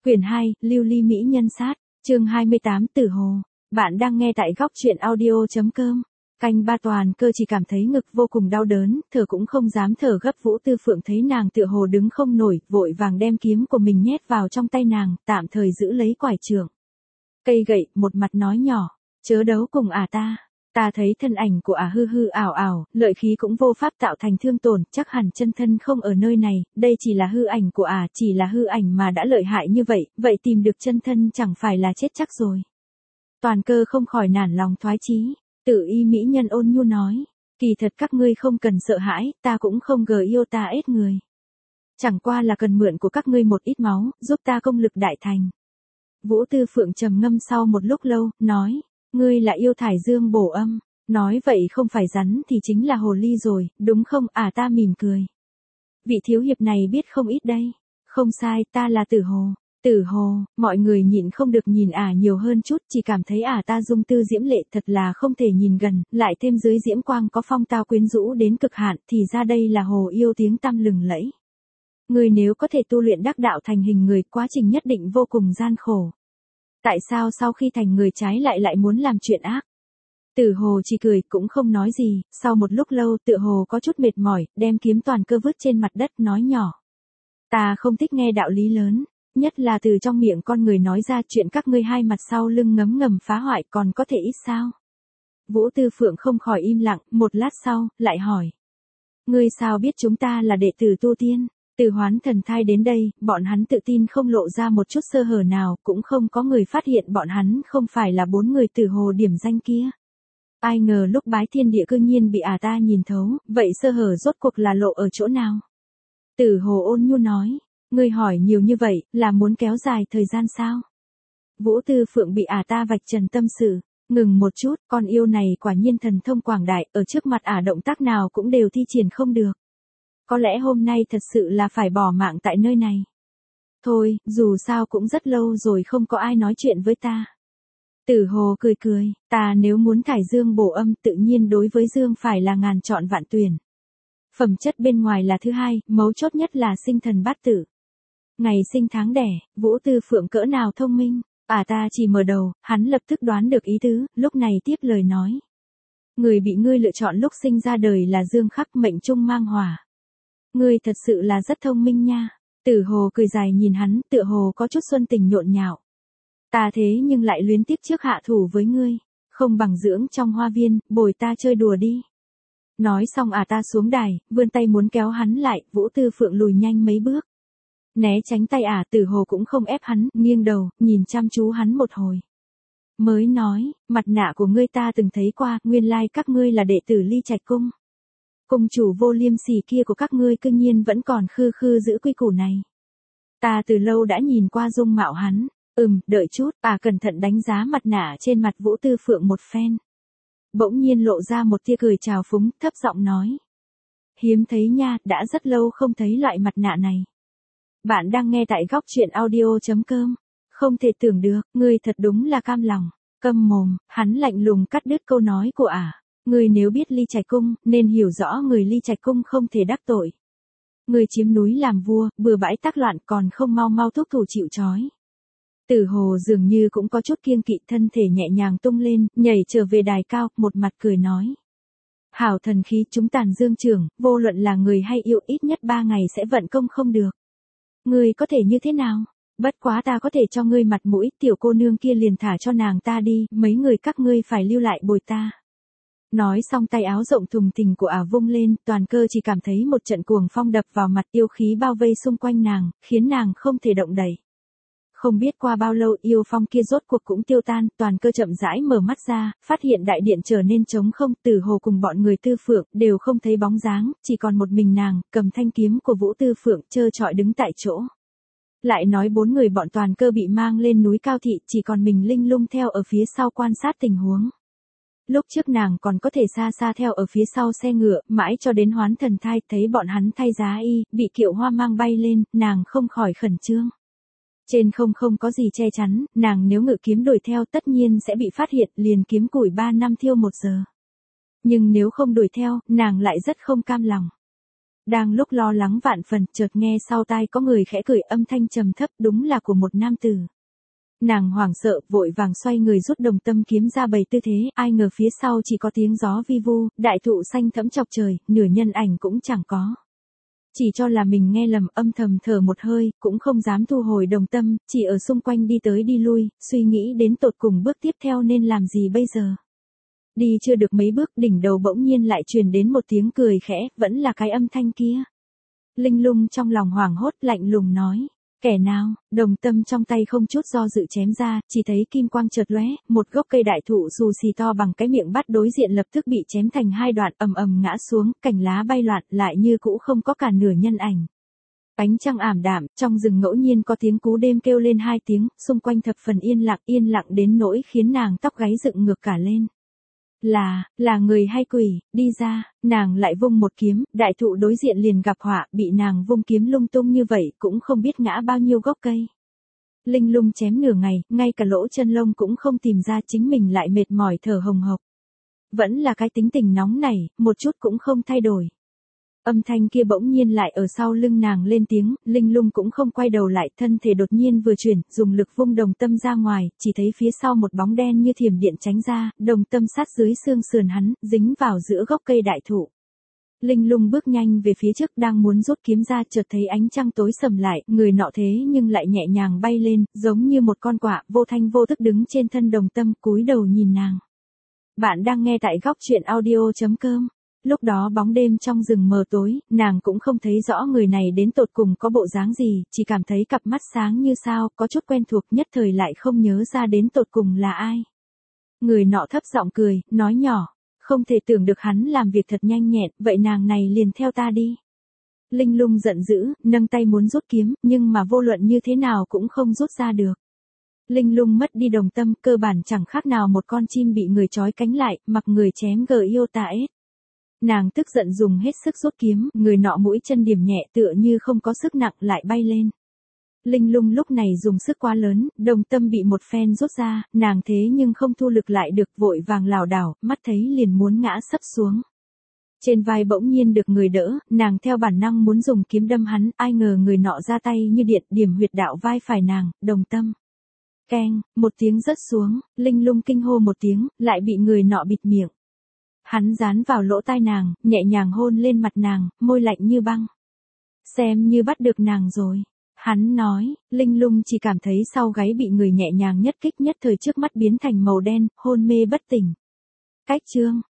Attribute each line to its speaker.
Speaker 1: Quyển 2, Lưu Ly Mỹ Nhân Sát, chương 28 Tử Hồ. Bạn đang nghe tại góc truyện audio.com. Canh ba Toàn Cơ chỉ cảm thấy ngực vô cùng đau đớn, thở cũng không dám thở gấp. Vũ Tư Phượng thấy nàng tựa hồ đứng không nổi, vội vàng đem kiếm của mình nhét vào trong tay nàng, tạm thời giữ lấy quải trượng. Cây gậy, một mặt nói nhỏ, chớ đấu cùng ta. Ta thấy thân ảnh của hư hư ảo ảo, lợi khí cũng vô pháp tạo thành thương tổn, chắc hẳn chân thân không ở nơi này, đây chỉ là hư ảnh của chỉ là hư ảnh mà đã lợi hại như vậy, vậy tìm được chân thân chẳng phải là chết chắc rồi. Toàn Cơ không khỏi nản lòng thoái chí, Tử Y mỹ nhân ôn nhu nói, kỳ thật các ngươi không cần sợ hãi, ta cũng không yêu ta ết người. Chẳng qua là cần mượn của các ngươi một ít máu, giúp ta công lực đại thành. Vũ Tư Phượng trầm ngâm sau một lúc lâu, nói, ngươi là yêu thải dương bổ âm, nói vậy không phải rắn thì chính là hồ ly rồi, đúng không? Ta mỉm cười. Vị thiếu hiệp này biết không ít đây. Không sai, ta là Tử Hồ. Tử Hồ, mọi người nhịn không được nhìn nhiều hơn chút, chỉ cảm thấy ta dung tư diễm lệ thật là không thể nhìn gần, lại thêm dưới diễm quang có phong tao quyến rũ đến cực hạn, thì ra đây là hồ yêu tiếng tăm lừng lẫy. Người nếu có thể tu luyện đắc đạo thành hình người, quá trình nhất định vô cùng gian khổ. Tại sao sau khi thành người trái lại muốn làm chuyện ác? Tử Hồ chỉ cười cũng không nói gì, sau một lúc lâu Tử Hồ có chút mệt mỏi, đem kiếm Toàn Cơ vứt trên mặt đất nói nhỏ. Ta không thích nghe đạo lý lớn, nhất là từ trong miệng con người nói ra chuyện các ngươi hai mặt sau lưng ngấm ngầm phá hoại còn có thể ít sao? Vũ Tư Phượng không khỏi im lặng, một lát sau, lại hỏi. Ngươi sao biết chúng ta là đệ tử tu tiên? Từ Hoán Thần Thai đến đây, bọn hắn tự tin không lộ ra một chút sơ hở nào, cũng không có người phát hiện bọn hắn không phải là 4 người Tử Hồ điểm danh kia. Ai ngờ lúc bái thiên địa cư nhiên bị ta nhìn thấu, vậy sơ hở rốt cuộc là lộ ở chỗ nào? Tử Hồ ôn nhu nói, ngươi hỏi nhiều như vậy, là muốn kéo dài thời gian sao? Vũ Tư Phượng bị ta vạch trần tâm sự, ngừng một chút, con yêu này quả nhiên thần thông quảng đại, ở trước mặt động tác nào cũng đều thi triển không được. Có lẽ hôm nay thật sự là phải bỏ mạng tại nơi này. Thôi, dù sao cũng rất lâu rồi không có ai nói chuyện với ta. Tử Hồ cười cười, ta nếu muốn thải dương bổ âm tự nhiên đối với dương phải là ngàn chọn vạn tuyển. Phẩm chất bên ngoài là thứ hai, mấu chốt nhất là sinh thần bát tử. Ngày sinh tháng đẻ, Vũ Tư Phượng cỡ nào thông minh, ta chỉ mở đầu, hắn lập tức đoán được ý tứ, lúc này tiếp lời nói. Người bị ngươi lựa chọn lúc sinh ra đời là dương khắc mệnh trung mang hỏa. Ngươi thật sự là rất thông minh nha. Tử Hồ cười dài nhìn hắn, tựa hồ có chút xuân tình nhộn nhạo. Ta thế nhưng lại luyến tiếc trước hạ thủ với ngươi, không bằng dưỡng trong hoa viên, bồi ta chơi đùa đi. Nói xong ta xuống đài, vươn tay muốn kéo hắn lại, Vũ Tư Phượng lùi nhanh mấy bước. Né tránh tay Tử Hồ cũng không ép hắn, nghiêng đầu, nhìn chăm chú hắn một hồi. Mới nói, mặt nạ của ngươi ta từng thấy qua, nguyên lai các ngươi là đệ tử Ly Trạch Cung. Cung chủ Vô Liêm Sỉ kia của các ngươi cư nhiên vẫn còn khư khư giữ quy củ này. Ta từ lâu đã nhìn qua dung mạo hắn, đợi chút, cẩn thận đánh giá mặt nạ trên mặt Vũ Tư Phượng một phen. Bỗng nhiên lộ ra một tia cười trào phúng, thấp giọng nói. Hiếm thấy nha, đã rất lâu không thấy loại mặt nạ này. Bạn đang nghe tại góc truyện audio.com. Không thể tưởng được, ngươi thật đúng là cam lòng. Câm mồm, hắn lạnh lùng cắt đứt câu nói của Ngươi nếu biết Ly Trạch Cung, nên hiểu rõ người Ly Trạch Cung không thể đắc tội. Ngươi chiếm núi làm vua, bừa bãi tác loạn còn không mau thúc thủ chịu trói. Tử Hồ dường như cũng có chút kiêng kỵ, thân thể nhẹ nhàng tung lên, nhảy trở về đài cao, một mặt cười nói. Hảo thần khí chúng Tàn Dương trưởng, vô luận là người hay yêu ít nhất 3 ngày sẽ vận công không được. Ngươi có thể như thế nào? Bất quá ta có thể cho ngươi mặt mũi, tiểu cô nương kia liền thả cho nàng ta đi, mấy người các ngươi phải lưu lại bồi ta. Nói xong tay áo rộng thùng thình của vung lên, Toàn Cơ chỉ cảm thấy một trận cuồng phong đập vào mặt, yêu khí bao vây xung quanh nàng, khiến nàng không thể động đậy. Không biết qua bao lâu yêu phong kia rốt cuộc cũng tiêu tan, Toàn Cơ chậm rãi mở mắt ra, phát hiện đại điện trở nên trống không, Tử Hồ cùng bọn người Tư Phượng đều không thấy bóng dáng, chỉ còn một mình nàng, cầm thanh kiếm của Vũ Tư Phượng trơ trọi đứng tại chỗ. Lại nói 4 người bọn Toàn Cơ bị mang lên núi cao thị, chỉ còn mình linh lung theo ở phía sau quan sát tình huống. Lúc trước nàng còn có thể xa xa theo ở phía sau xe ngựa, mãi cho đến Hoán Thần Thai thấy bọn hắn thay giá y, bị kiệu hoa mang bay lên, nàng không khỏi khẩn trương. Trên không có gì che chắn, nàng nếu ngự kiếm đuổi theo tất nhiên sẽ bị phát hiện, liền kiếm củi 3 năm thiêu 1 giờ. Nhưng nếu không đuổi theo, nàng lại rất không cam lòng. Đang lúc lo lắng vạn phần, chợt nghe sau tai có người khẽ cười, âm thanh trầm thấp, đúng là của một nam tử. Nàng hoảng sợ, vội vàng xoay người rút đồng tâm kiếm ra bày tư thế, ai ngờ phía sau chỉ có tiếng gió vi vu, đại thụ xanh thẫm chọc trời, nửa nhân ảnh cũng chẳng có. Chỉ cho là mình nghe lầm, âm thầm thở một hơi, cũng không dám thu hồi đồng tâm, chỉ ở xung quanh đi tới đi lui, suy nghĩ đến tột cùng bước tiếp theo nên làm gì bây giờ. Đi chưa được mấy bước, đỉnh đầu bỗng nhiên lại truyền đến một tiếng cười khẽ, vẫn là cái âm thanh kia. Linh Lung trong lòng hoảng hốt, lạnh lùng nói. Kẻ nào? Đồng tâm trong tay không chút do dự chém ra, chỉ thấy kim quang chợt lóe, một gốc cây đại thụ xù xì to bằng cái miệng bắt đối diện lập tức bị chém thành hai đoạn, ầm ầm ngã xuống, cành lá bay loạn, lại như cũ không có cả nửa nhân ảnh. Ánh trăng ảm đạm, trong rừng ngẫu nhiên có tiếng cú đêm kêu lên hai tiếng, xung quanh thập phần yên lặng đến nỗi khiến nàng tóc gáy dựng ngược cả lên. Là người hay quỷ, đi ra, nàng lại vung một kiếm, đại thụ đối diện liền gặp họa, bị nàng vung kiếm lung tung như vậy, cũng không biết ngã bao nhiêu gốc cây. Linh Lung chém nửa ngày, ngay cả lỗ chân lông cũng không tìm ra, chính mình lại mệt mỏi thở hồng hộc. Vẫn là cái tính tình nóng này, một chút cũng không thay đổi. Âm thanh kia bỗng nhiên lại ở sau lưng nàng lên tiếng, Linh Lung cũng không quay đầu lại, thân thể đột nhiên vừa chuyển, dùng lực vung đồng tâm ra ngoài, chỉ thấy phía sau một bóng đen như thiểm điện tránh ra, đồng tâm sát dưới xương sườn hắn, dính vào giữa gốc cây đại thụ. Linh Lung bước nhanh về phía trước, đang muốn rút kiếm ra, chợt thấy ánh trăng tối sầm lại, người nọ thế nhưng lại nhẹ nhàng bay lên, giống như một con quạ, vô thanh vô thức đứng trên thân đồng tâm, cúi đầu nhìn nàng. Bạn đang nghe tại góc truyện audio.com. Lúc đó bóng đêm trong rừng mờ tối, nàng cũng không thấy rõ người này đến tột cùng có bộ dáng gì, chỉ cảm thấy cặp mắt sáng như sao, có chút quen thuộc, nhất thời lại không nhớ ra đến tột cùng là ai. Người nọ thấp giọng cười, nói nhỏ, không thể tưởng được hắn làm việc thật nhanh nhẹn, vậy nàng này liền theo ta đi. Linh Lung giận dữ, nâng tay muốn rút kiếm, nhưng mà vô luận như thế nào cũng không rút ra được. Linh Lung mất đi đồng tâm, cơ bản chẳng khác nào một con chim bị người trói cánh lại, mặc người chém Gyota-S. Nàng tức giận dùng hết sức rút kiếm, người nọ mũi chân điểm nhẹ tựa như không có sức nặng lại bay lên. Linh Lung lúc này dùng sức quá lớn, đồng tâm bị một phen rút ra, nàng thế nhưng không thu lực lại được, vội vàng lảo đảo, mắt thấy liền muốn ngã sấp xuống. Trên vai bỗng nhiên được người đỡ, nàng theo bản năng muốn dùng kiếm đâm hắn, ai ngờ người nọ ra tay như điện, điểm huyệt đạo vai phải nàng, đồng tâm. Keng, một tiếng rớt xuống, Linh Lung kinh hô một tiếng, lại bị người nọ bịt miệng. Hắn dán vào lỗ tai nàng, nhẹ nhàng hôn lên mặt nàng, môi lạnh như băng. Xem như bắt được nàng rồi. Hắn nói, Linh Lung chỉ cảm thấy sau gáy bị người nhẹ nhàng nhất kích, nhất thời trước mắt biến thành màu đen, hôn mê bất tỉnh. Cách chương.